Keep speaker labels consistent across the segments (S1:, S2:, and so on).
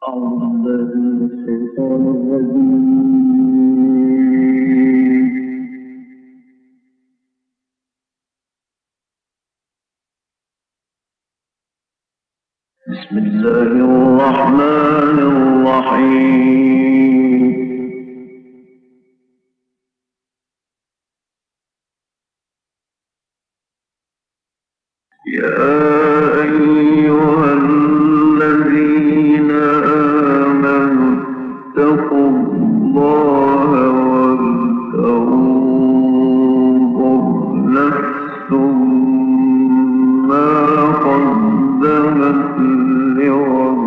S1: أعوذ بالله من الشيطان الرجيم. بسم الله الرحمن الرحيم. يا أيها الذين آمنوا اتقوا الله ولتنظر نفس ما قدمت لغد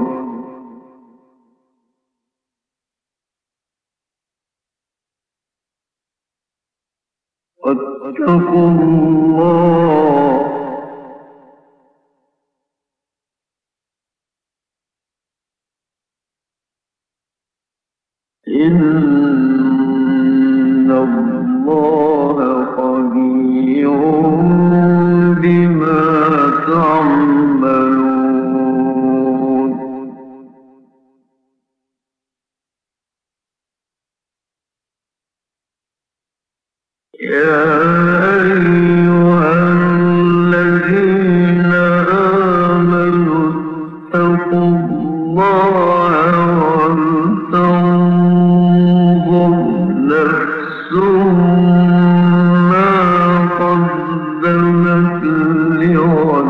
S1: واتقوا الله إن الله خبير بما تعملون. يا أيها الذين آمنوا اتقوا الله ولتنظر نفس ما قدمت لغد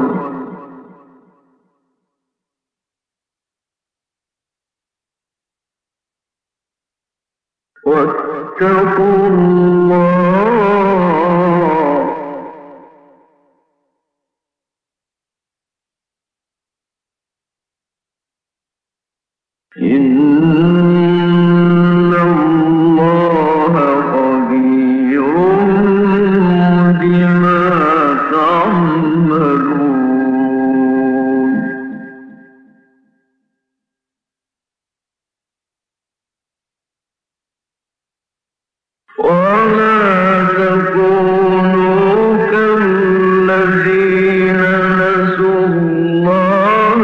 S1: واتقوا الله إن الله خبير بما تعملون. ولا تكونوا كالذين نسوا الله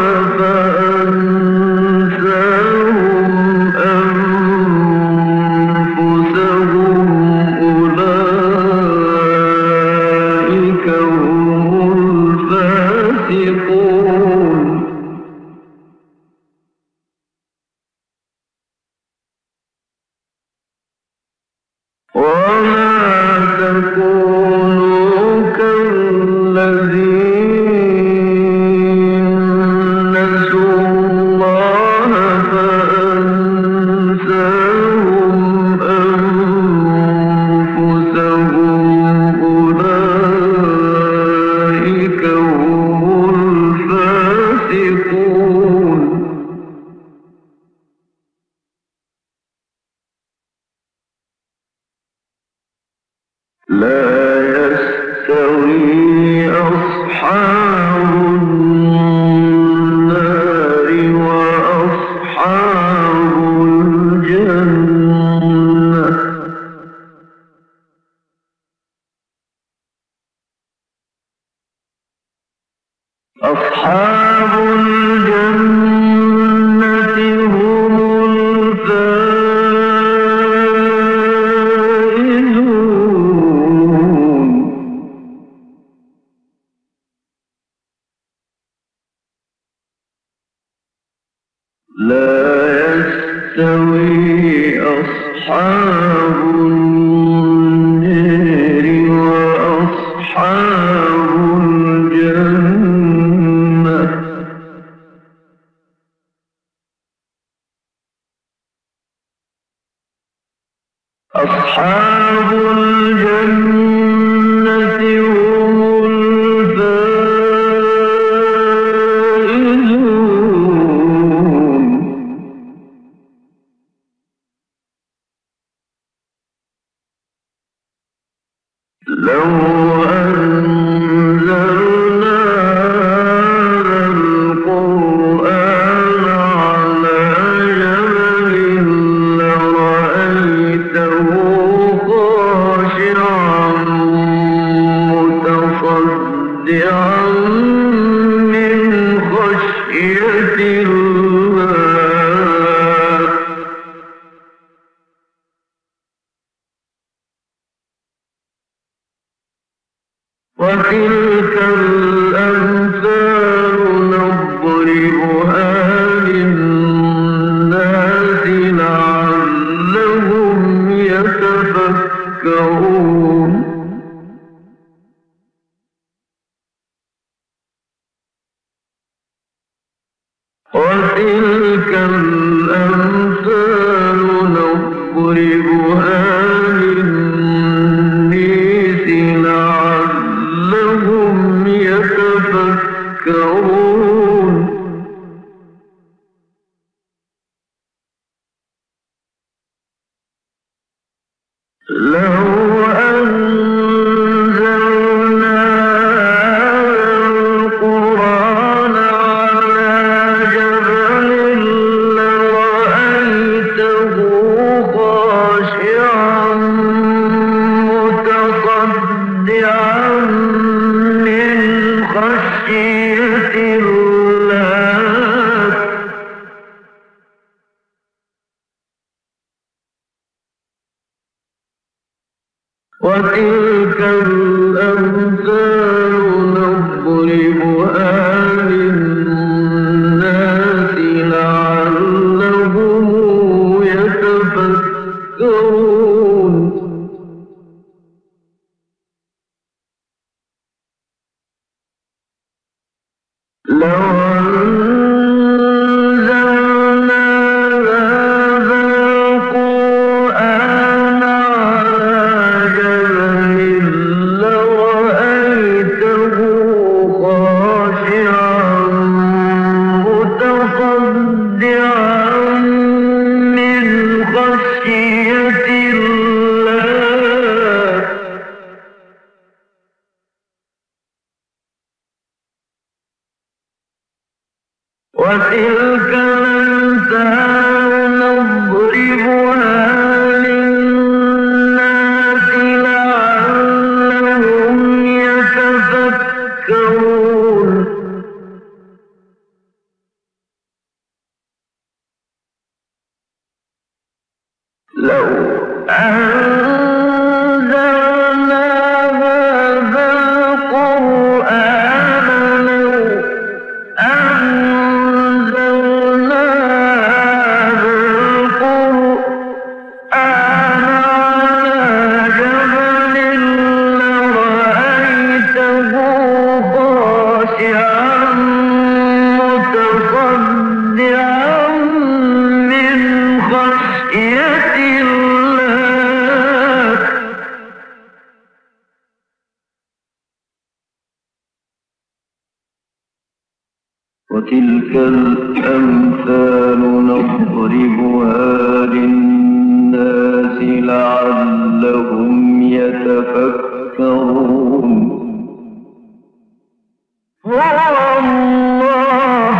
S1: فأنساهم أنفسهم أولئك هم الفاسقون. ولا تكونوا كالذين نسوا الله فأنساهم أنفسهم أولئك هم الفاسقون. لا يستوي أصحاب النار وأصحاب الجنة. أصحاب الجنة هم الفائزون. لا يستوي أصحاب النار وأصحاب الجنة. أصحاب الجنة هم الفائزون. لو أنزلنا هذا القرآن على جبل لرأيته خاشعا متصدعا من خشية الله. وتلك الأمثال نضربها للناس لعلهم يتفكرون وتلك الأمثال نضربها للناس لعلهم يتفكرون لو أنزلنا القرآن على جبل لرأيته خاشعا متصدعا من خشية الله وتلك الأمثال نضربها للناس لعلهم يتفكرون لو أنزلنا هذا القرآن على جبل لرأيته خاشعا متصدعا من خشية الله وتلك الأمثال نضربها للناس لعلهم يتفكرون لو أنزلنا هذا القرآن أنزلنا هذا القرآن على جبل لرأيته خاشعا متصدعا من خشية الله وتلك الأمثال نضربها للناس لعلهم يتفكرون هو الله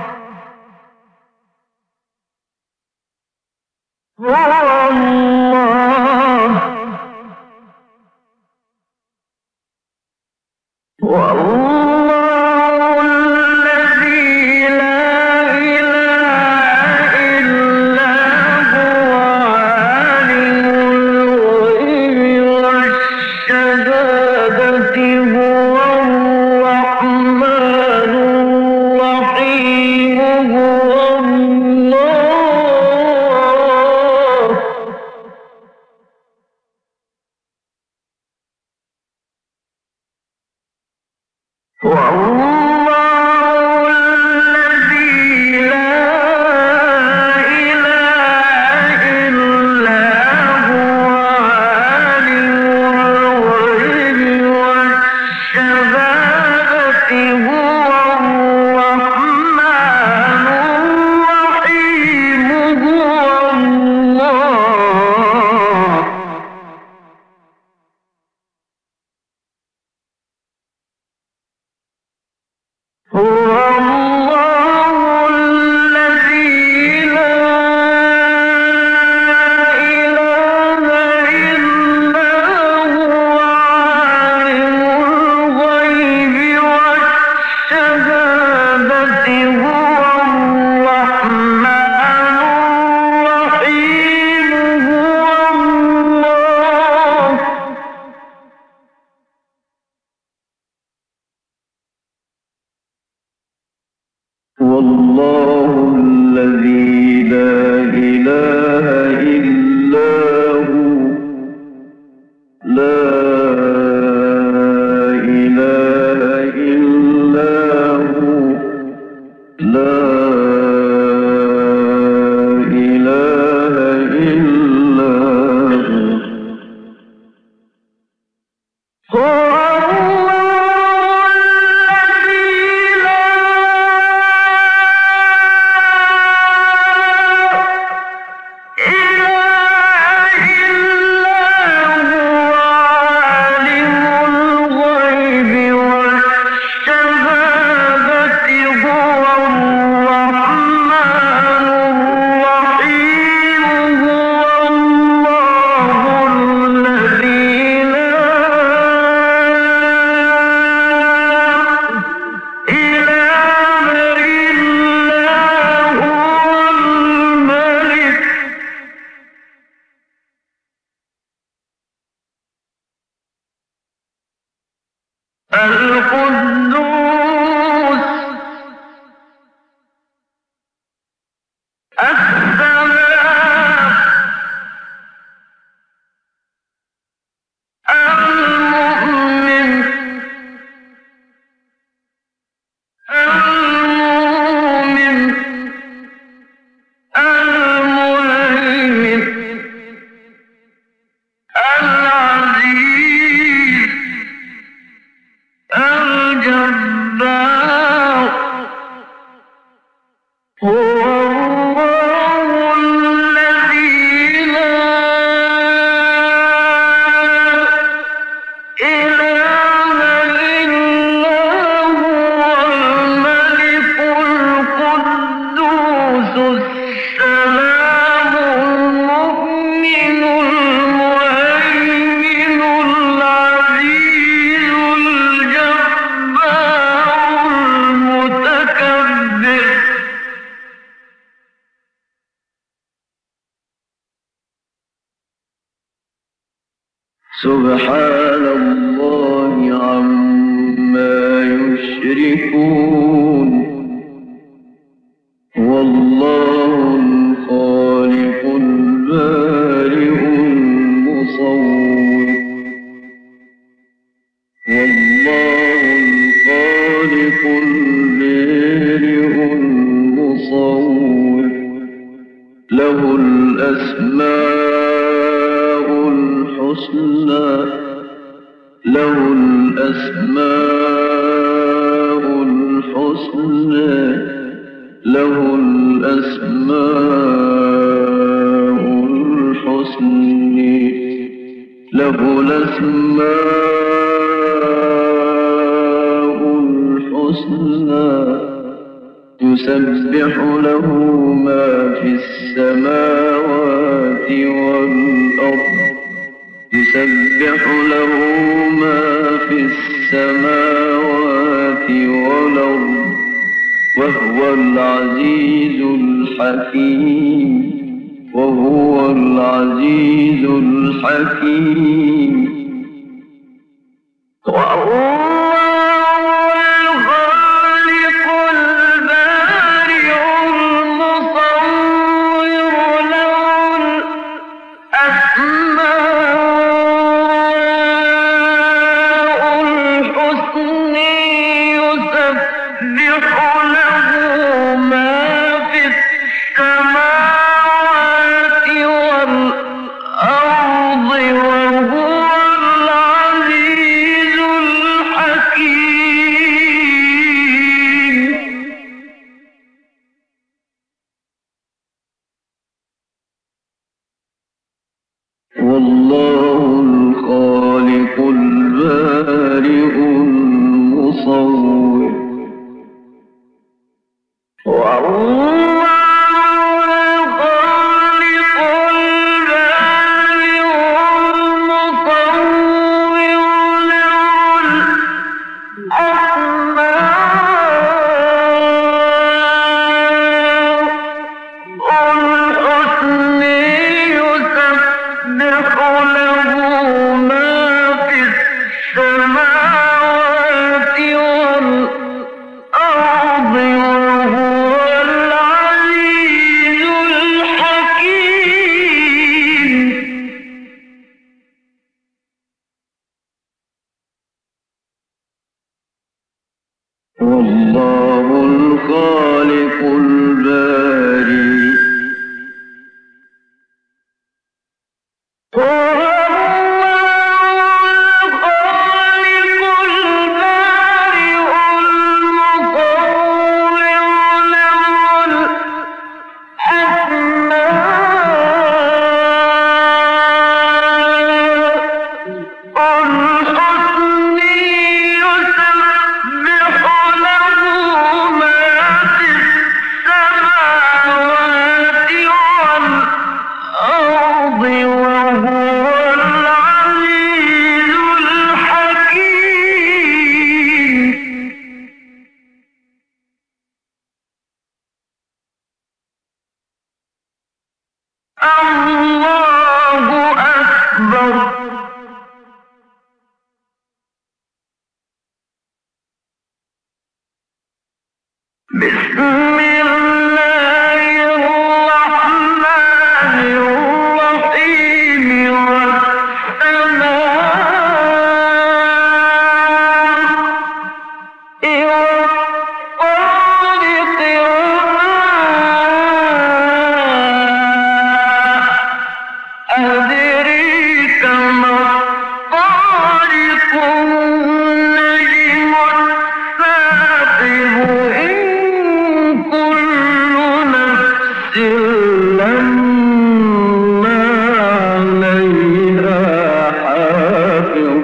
S1: والله الذي لا إله إلا هو عالم الغيب والشهادة هو الرحمن الرحيم هو الله والله الذي لا إله إلا هو عالم الغيب والشهادة هو الرحمن الرحيم هو الله هو الله الذي لا إله إلا هو عالم الغيب والشهادة هو الرحمن الرحيم هو الله الذي لا إله إلا هو لا إله إلا هو لا إله إلا هو القدوس السلام المؤمن المؤمن المهيمن العزيز الجبار هو الله الذي لا إله إلا هو الملك القدوس السلام المؤمن المهيمن العزيز الجبار المتكبر سبحان الله عما يشركون والله الخالق البارئ المصور والله الخالق البارئ المصور له الأسماء الحسنى له الأسماء الحسنى له الأسماء الحسنى له الأسماء الحسنى يسبح له ما في السماوات والأرض يسبح له ما في السماوات والأرض وهو العزيز الحكيم وهو العزيز الحكيم والله الخالق البارئ المصور السماوات والأرض وهو الله أكبر. بسم الله الرحمن الرحيم. والسماء والطارق وما أدريك ما الطارق. النجم الثاقب. إن كل نفس لما عليها حافظ.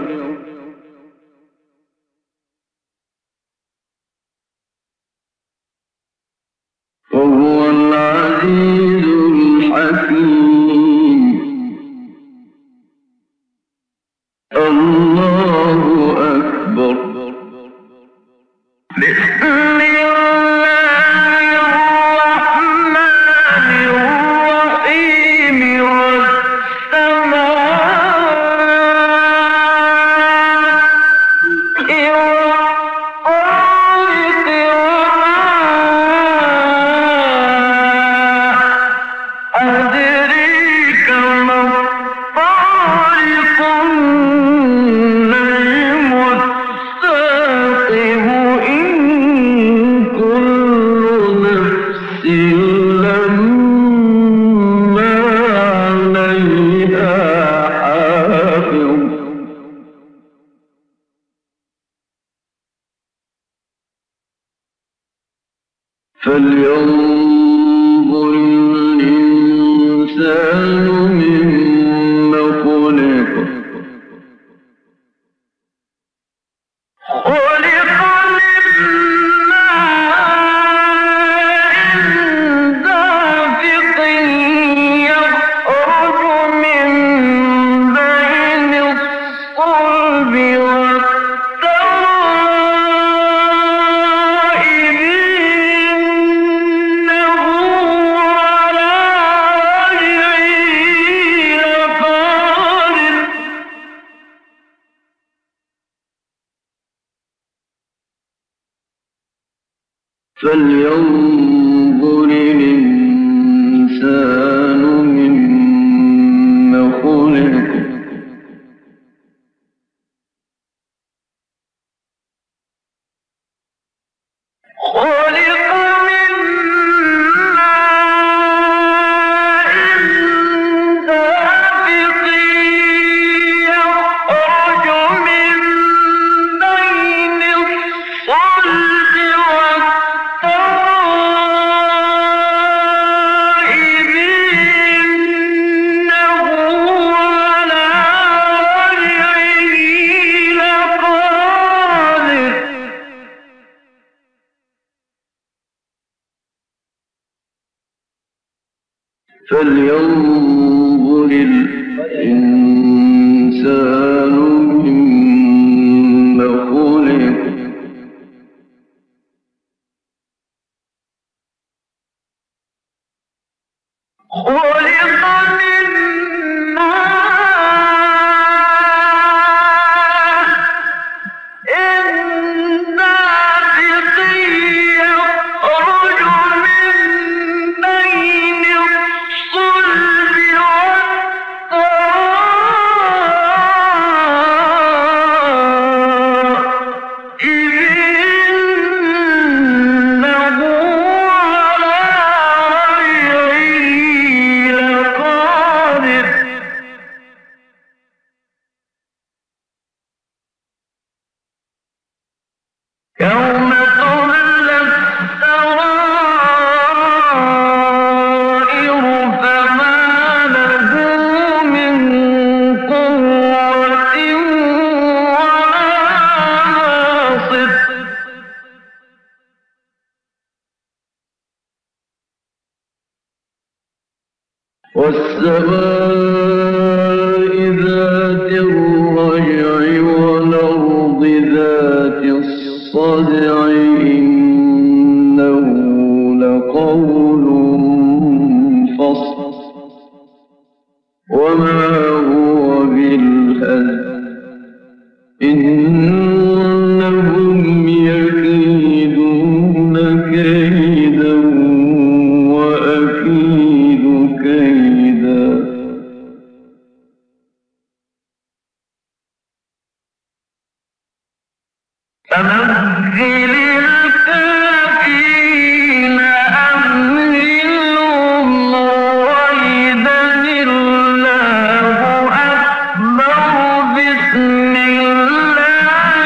S1: وهو العزيز الحكيم. الله أكبر. بسم الله الرحمن الرحيم. والسماء والطارق وما أدريك ما الطارق. النجم الثاقب. إن كل نفس لما عليها حافظ. فلينظر الإنسان مما خلق. خلق من ماء دافق يخرج من بين الصلب والترائب. إنه على وجهه لقادر. فلينظر الإنسان مما خلق. خلق من ماء دافق يخرج من بين الصلب والترائب. إنه على وجهه لقادر. فلينظر الإنسان مما خلق. خلق من ماء دافق يخرج من بين الصلب يوم تبلى السرائر فما له من قوة ولا ناصر. والسماء ذات الرجع والأرض ذات الصدع إنه لقول فصل. كيدا وأكيد كيدا فمهل الكافرين أمهلهم رويدا الله أكبر بسم الله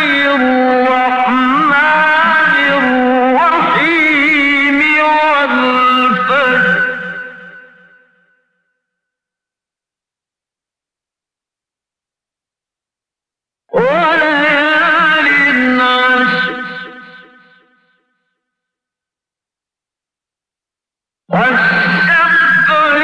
S1: الرحمن الرحيم والفجر وليال عشر والشفع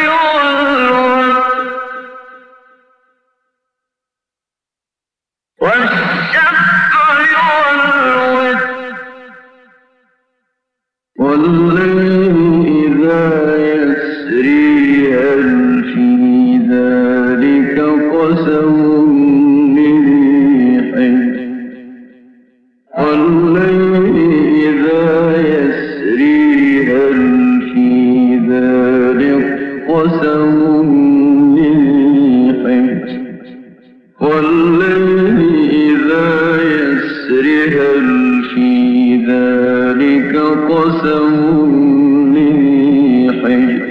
S1: والوتر والليل إذا يسري هل في ذلك قسم لذي حجر والليل إذا يسري هل في ذلك قسم لذي حجر والليل إذا يسري هل في ذلك قسم لذي حجر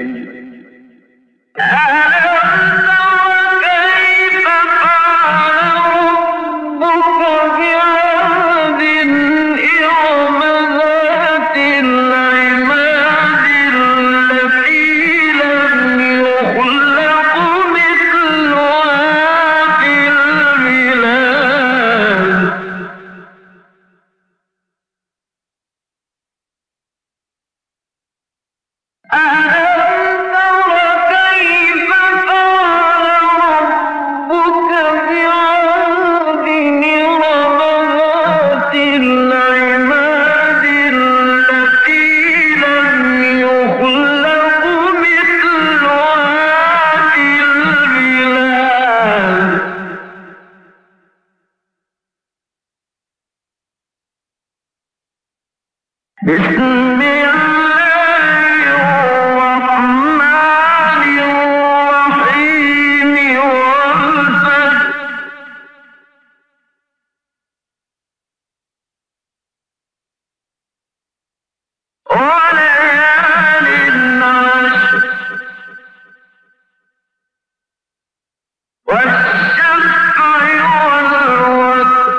S1: بسم الله الرحمن الرحيم والفجر وليال عشر والشفع والوتر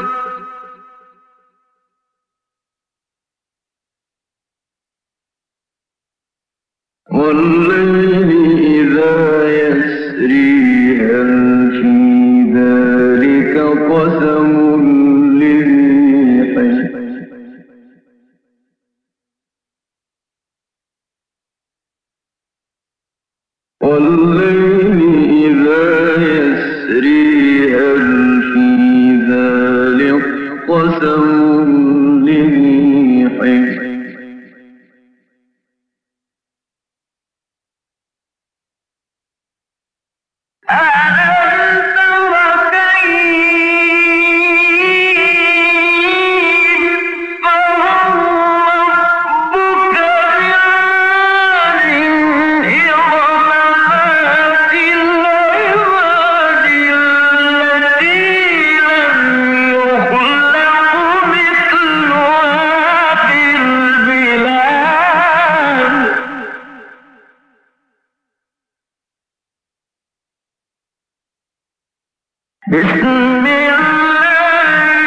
S1: والليل إذا يسري هل في ذلك قسم لذي حجر والليل إذا يسري هل في ذلك قسم لذي حجر بسم الله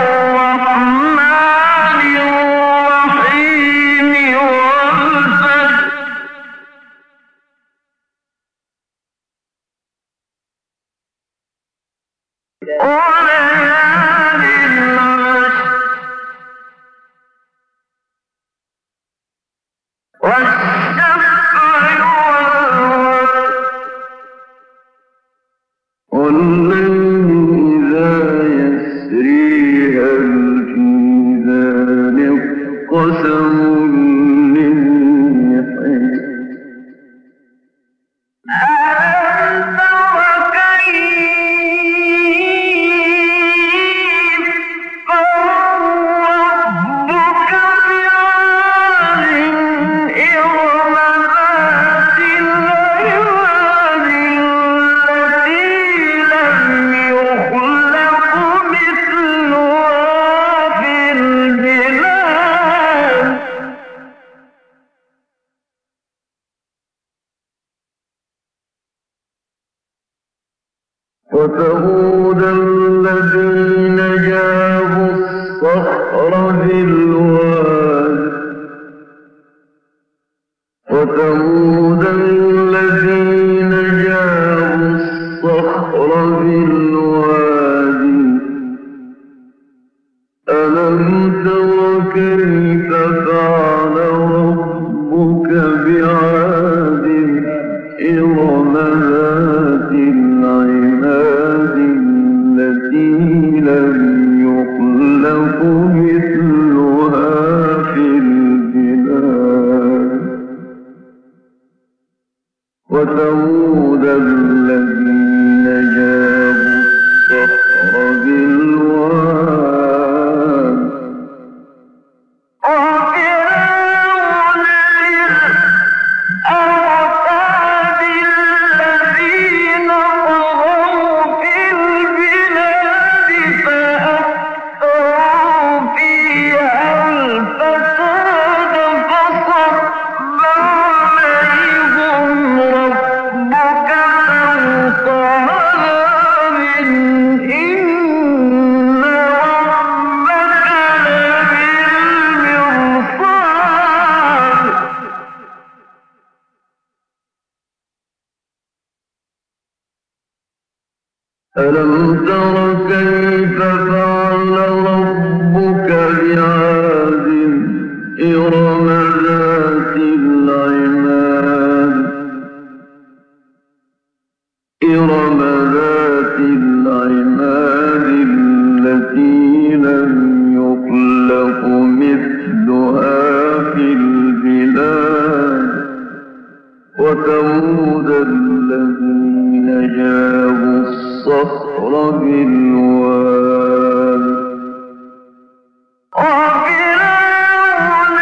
S1: الرحمن الرحيم والفجر وليال عشر والشفع والوتر والليل إذا يسري هل في ذلك قسم لذي حجر ربك بعاد وثمود الذين جابوا الصخر بالواد وثمود الذين جابوا الصخر بالوادي ألم تر كيف فعل ربك بعاد إرم ذات العماد التي لم يخلق مثلها في البلاد وثمود الذين جابوا الصخر بالواد وفرعون الأوتاد الذين طغوا في البلاد فأكثروا فيها الفساد فصب عليهم ربك فوق عذاب إن ربك لبالمرصاد ألم تر كيف فعل ربك بعاد إرم ذات العماد إرم ذات العماد التي لم يخلق مثلها في البلاد وثمود الذين جابوا الصخر بالواد وفرعون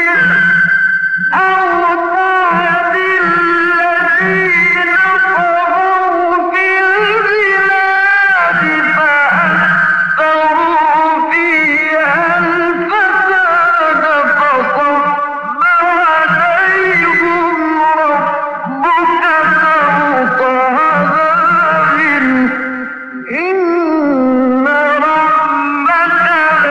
S1: الأوتاد الذين طغوا في البلاد فأكثروا فيها الفساد فصب عليهم ربك فوق عذاب إن ربك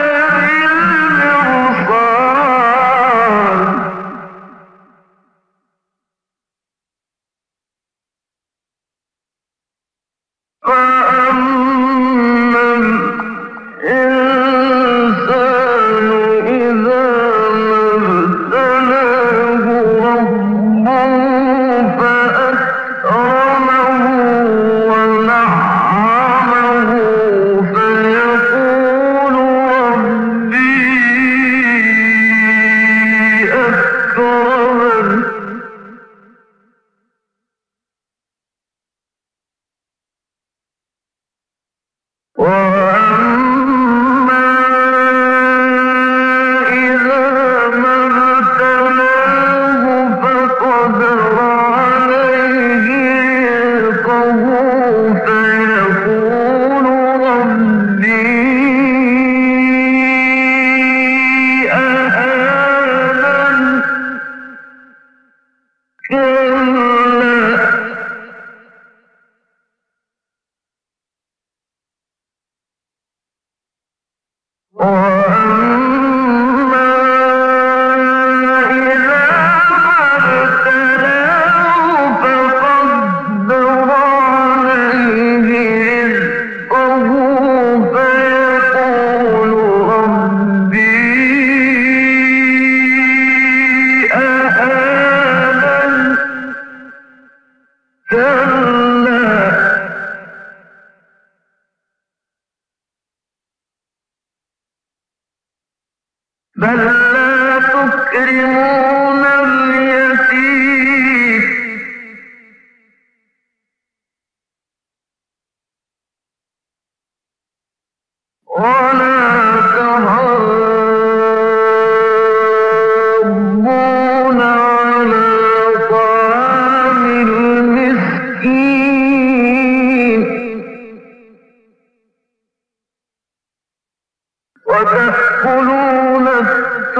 S1: لبالمرصاد فأما الإنسان إذا ما ابتلاه ربه فأكرمه ونعمه فيقول ربي أكرمن وأما إذا ما ابتلاه فقدر عليه رزقه فيقول ربي أهانن كلا وأما إذا ما ابتلاه فقدر عليه رزقه فيقول ربي أهانن كلا بل لا تكرمون اليتيم ولا تحاضون على طعام المسكين وتأكلون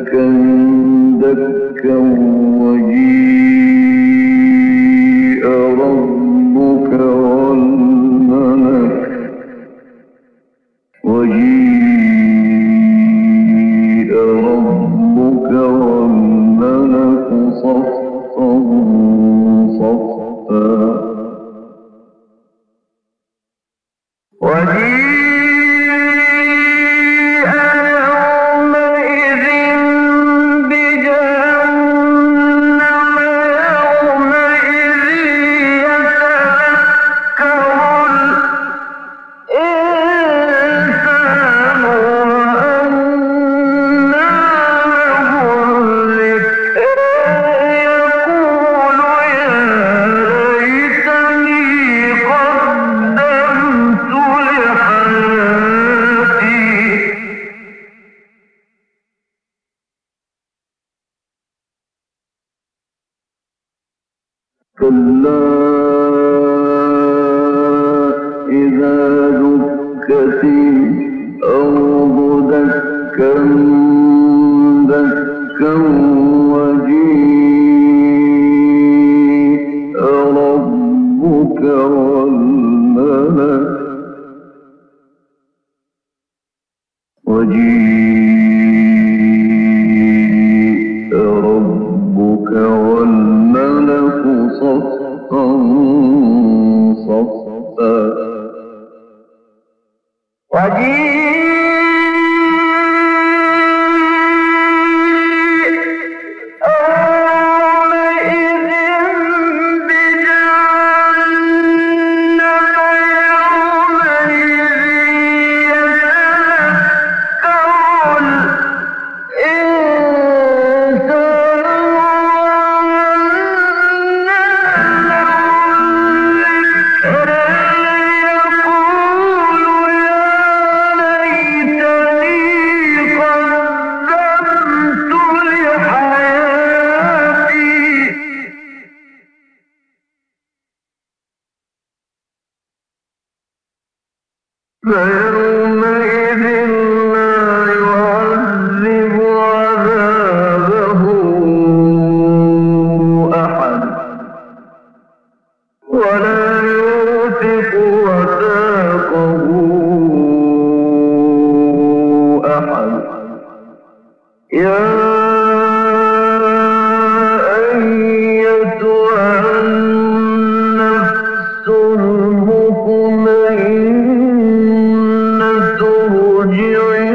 S1: دكا دكا وجيء ربك والملك صفا صفا كلا إذا دكت الأرض دكا دكا وجيء ربك والملك صفا صفا فيومئذ لا يعذب عذابه أحد ولا يوثق وثاقه أحد يا أيتها النفس المطمئنة ارجعي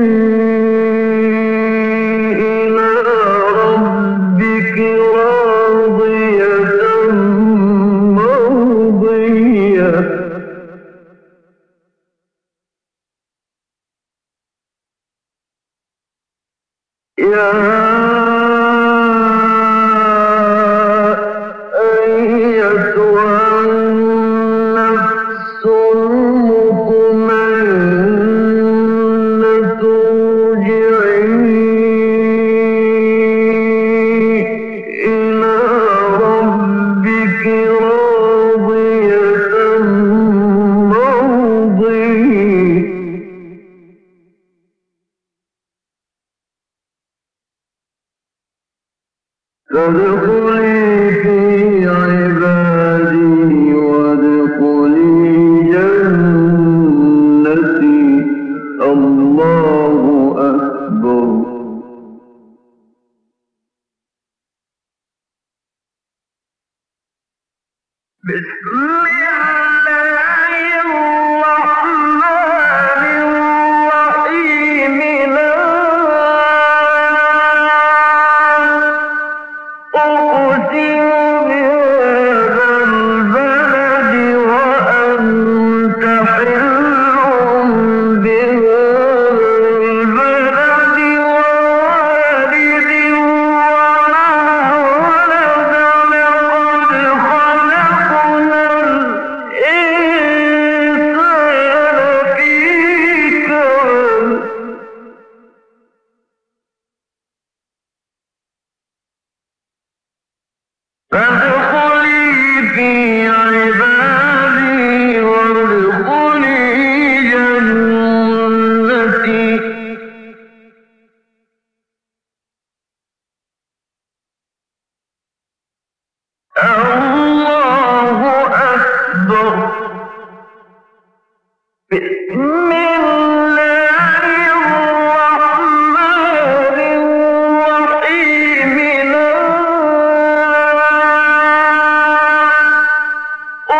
S1: إلى ربك راضية مرضية يا أيتها النفس المطمئنة ارجعي إلى ربك راضية مرضية فادخلي في عبادي وادخلي جنتي الله أكبر بسم الله الرحمن الرحيم لا أقسم بهذا البلد وأنت حل بهذا البلد ووالد وما ولد لقد خلقنا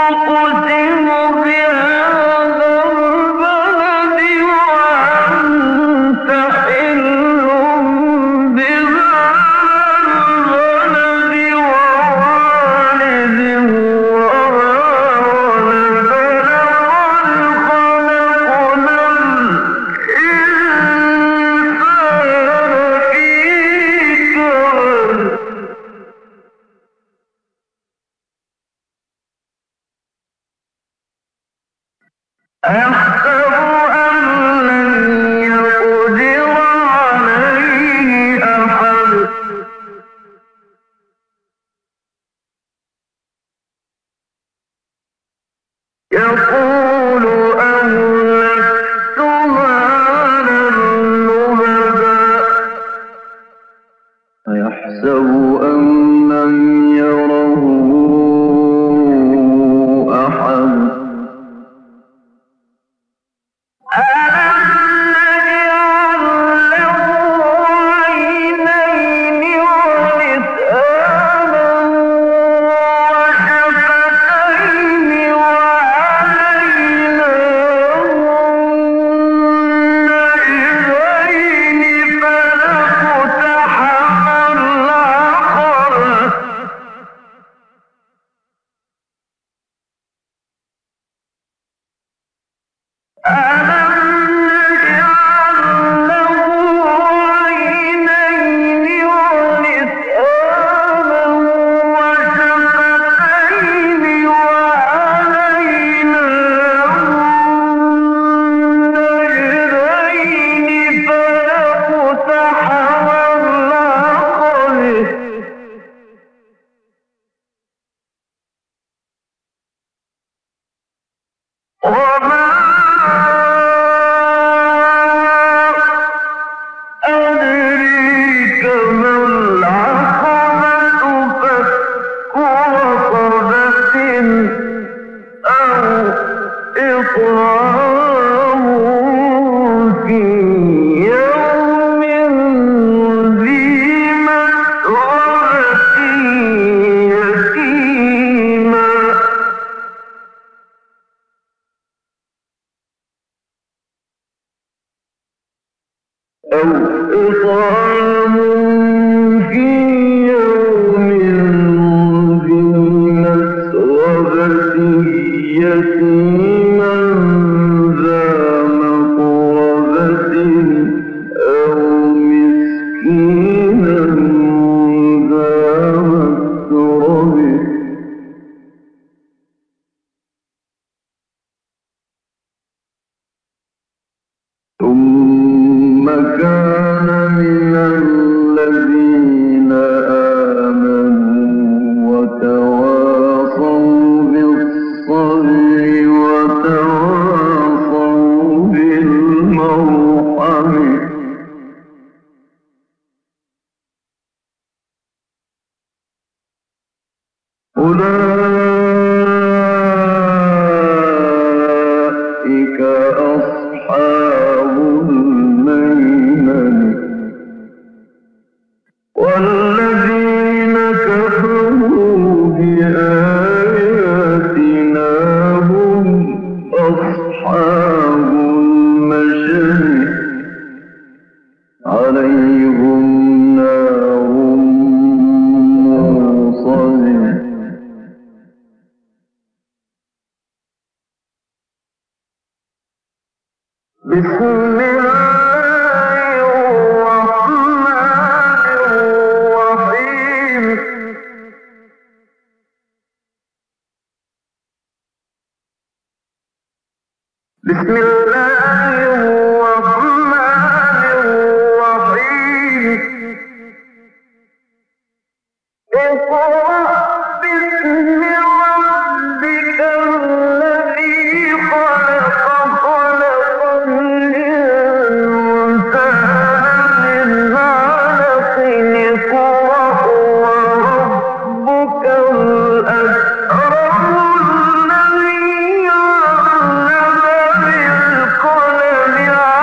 S1: الذي علم بالقلم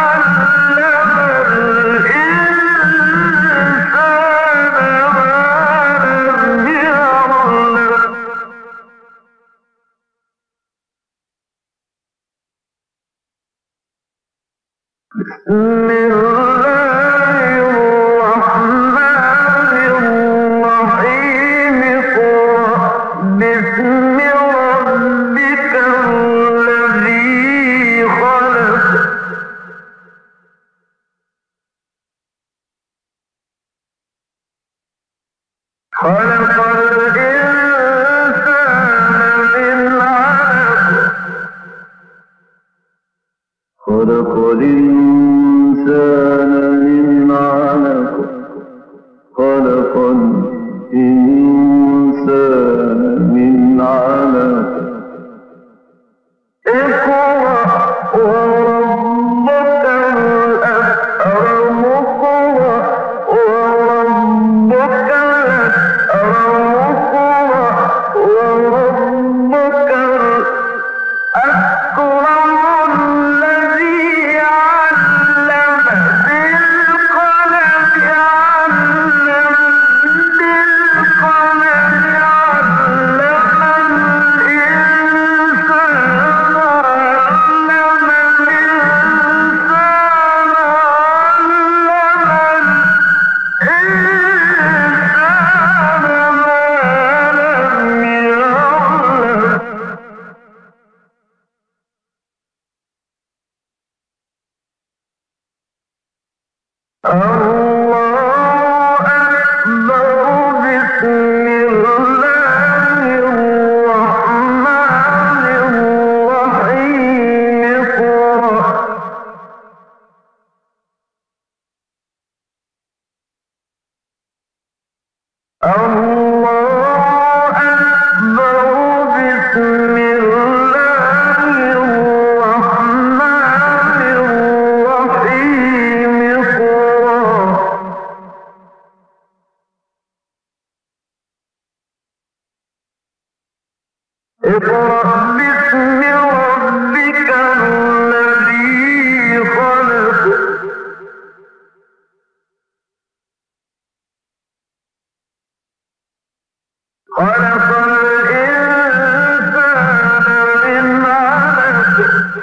S1: بسم الله الرحمن الرحيم اقرأ باسم ربك الذي خلق خلق الإنسان من علق خلق الإنسان من علق خلق الإنسان من علق اقرأ وربك الأكرم اقرأ وربك الأكرم اقرأ وربك الأكرم الذي علم بالقلم علم بالقلم علم الإنسان الله أكبر بسم الله الرحمن الرحيم اقرأ الله أكبر بسم الله الرحمن الرحيم اقرأ باسم ربك الذي خلق خلق الإنسان من علق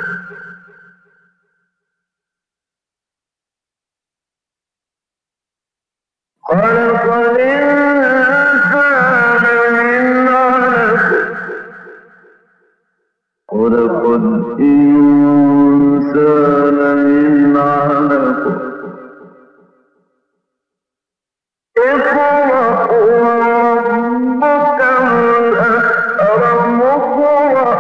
S1: خلق الإنسان من علق خلق الإنسان من علق اقرأ وربك الأكرم اقرأ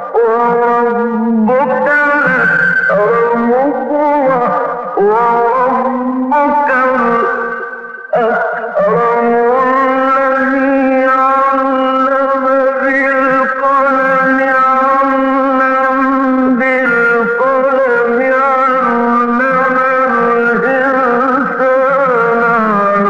S1: وربك الأكرم اقرأ وربك الأكرم الذي علم بالقلم علم بالقلم علم الإنسان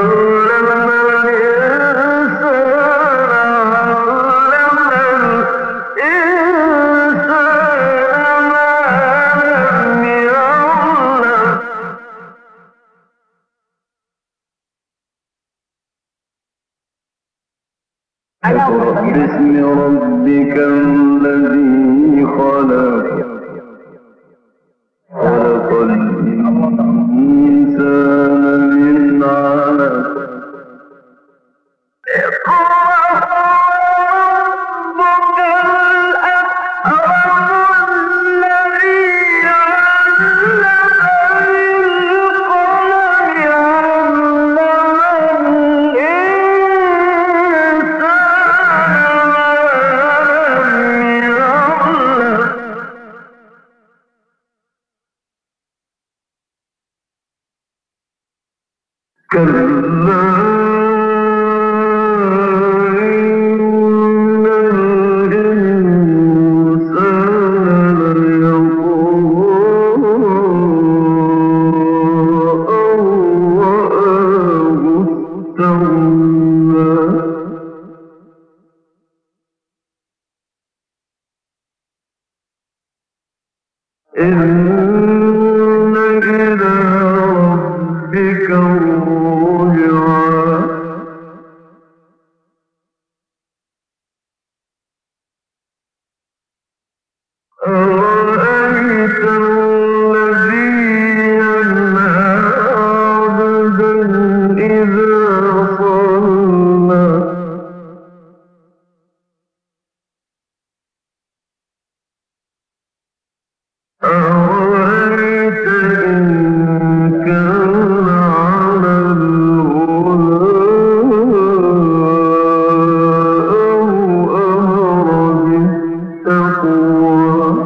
S1: اقرأ باسم ربك الذي خلق خلق الإنسان من علق ربك الأكرم الذي علم بالقلم علم كلا إن الإنسان ليطغى أن رآه استغنى إن إلى ربك الرجعى أرأيت الذي أرأيت إن كان على الهدى أو أمر بالتقوى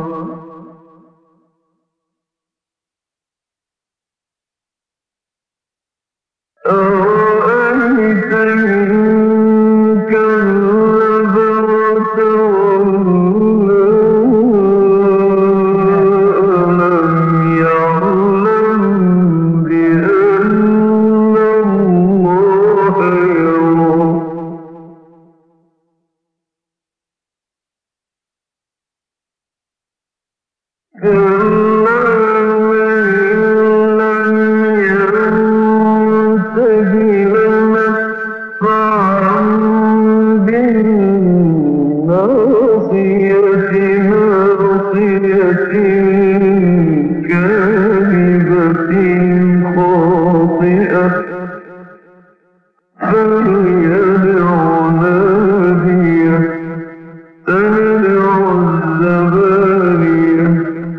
S1: أرأيت إن كذب وتولى ألم يعلم بأن الله يرى كلا لئن لم ينته لنسفعا بالناصية ناصية كاذبة خاطئة فليدع ناديه سندع الزبانية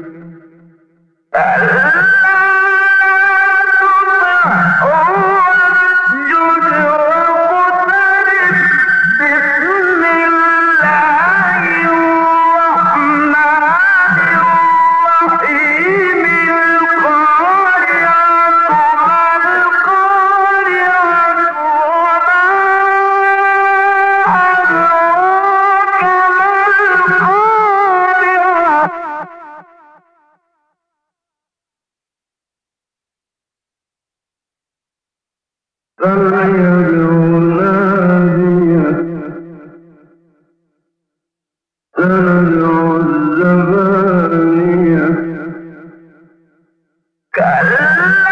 S1: فليدع ناديه سندع الزبانية كلا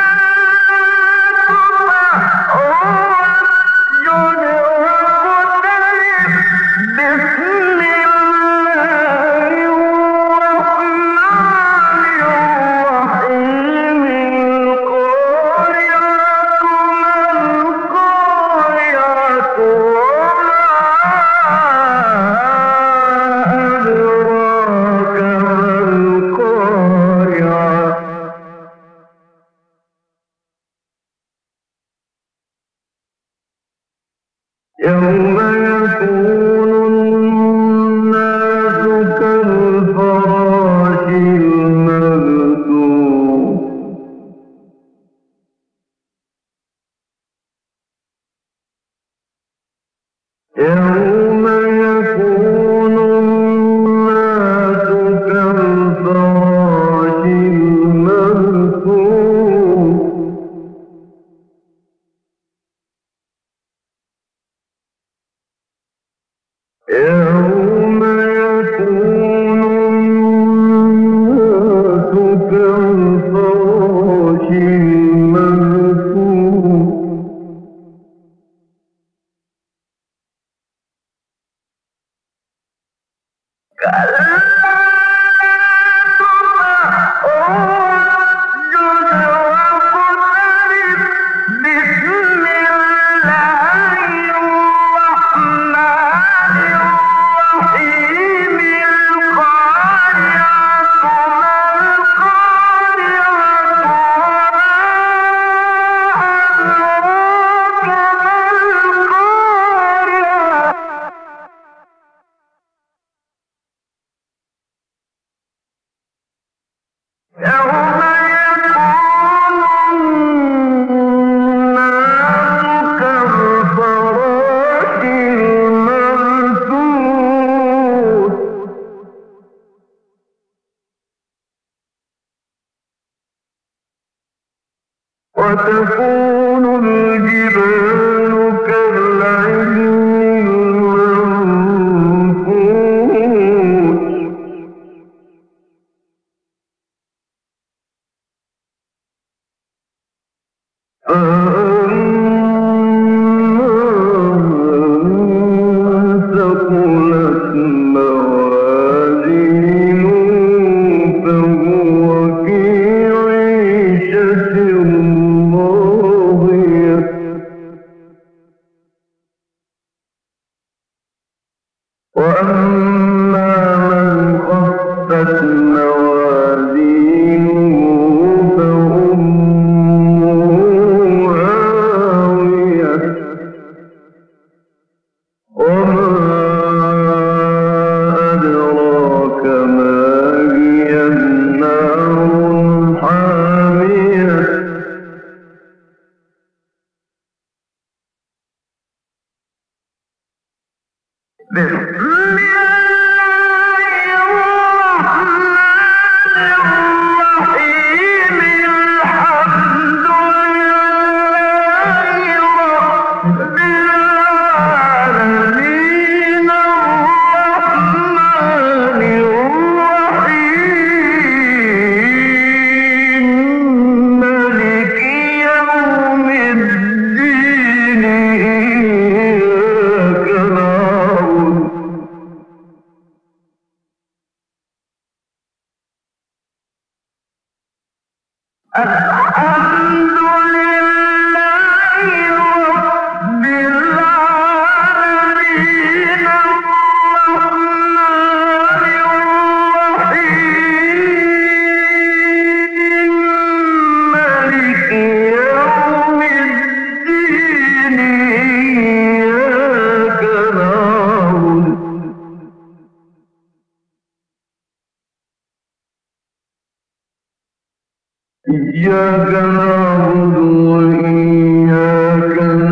S1: واسجد واقترب بسم الله الرحمن الرحيم القارعة ما القارعة أدراك ما القارعة يوم يكون الناس كالفراش المبثوث يوم يكون الناس كالفراش المبثوث يوم يكون الناس كالفراش المبثوث كلا واسجد واقترب بسم الله الرحمن الرحيم القارعة ما القارعة وما أدراك ما القارعة يوم يكون الناس كالفراش المبثوث وتكون الجبال كالعهن المنفوش فأما من ثقلت موازينه فهو في عيشة راضية إياك نعبد وإياك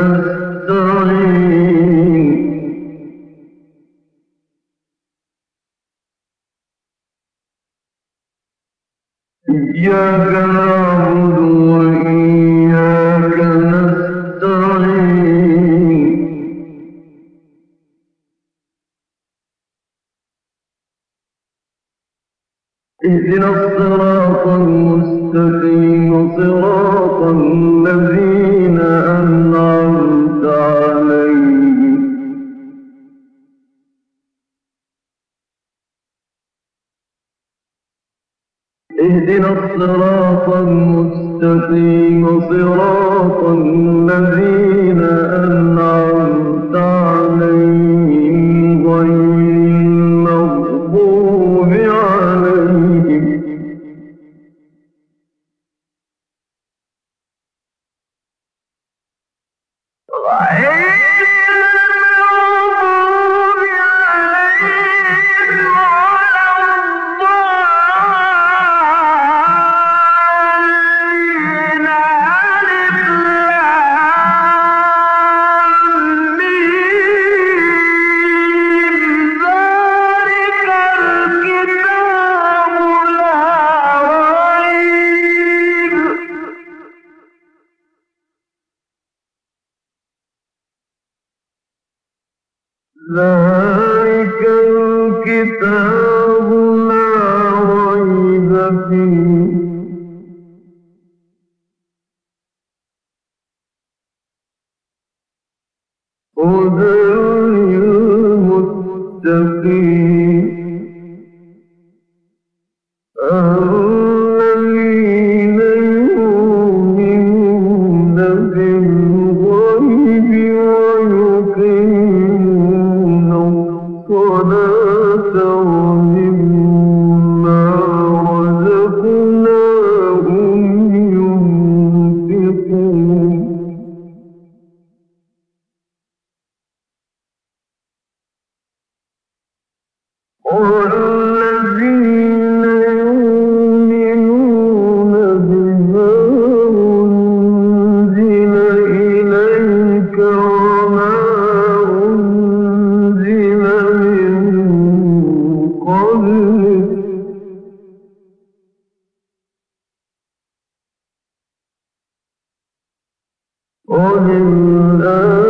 S1: نستعين إياك نعبد وإياك نستعين اهدنا الصراط المستقيم صراط الذين أنعمت عليهم اهدنا الصراط المستقيم صراط الذين أنعمت عليهم غير المغضوب عليهم ذلك الكتاب لا ريب فيه هدى للمتقين الذين يؤمنون بالغيب ويقيمون الصلاة ومما رزقناهم ينفقون والذين يؤمنون بما أنزل إليك وما أنزل من قبلك وبالآخرة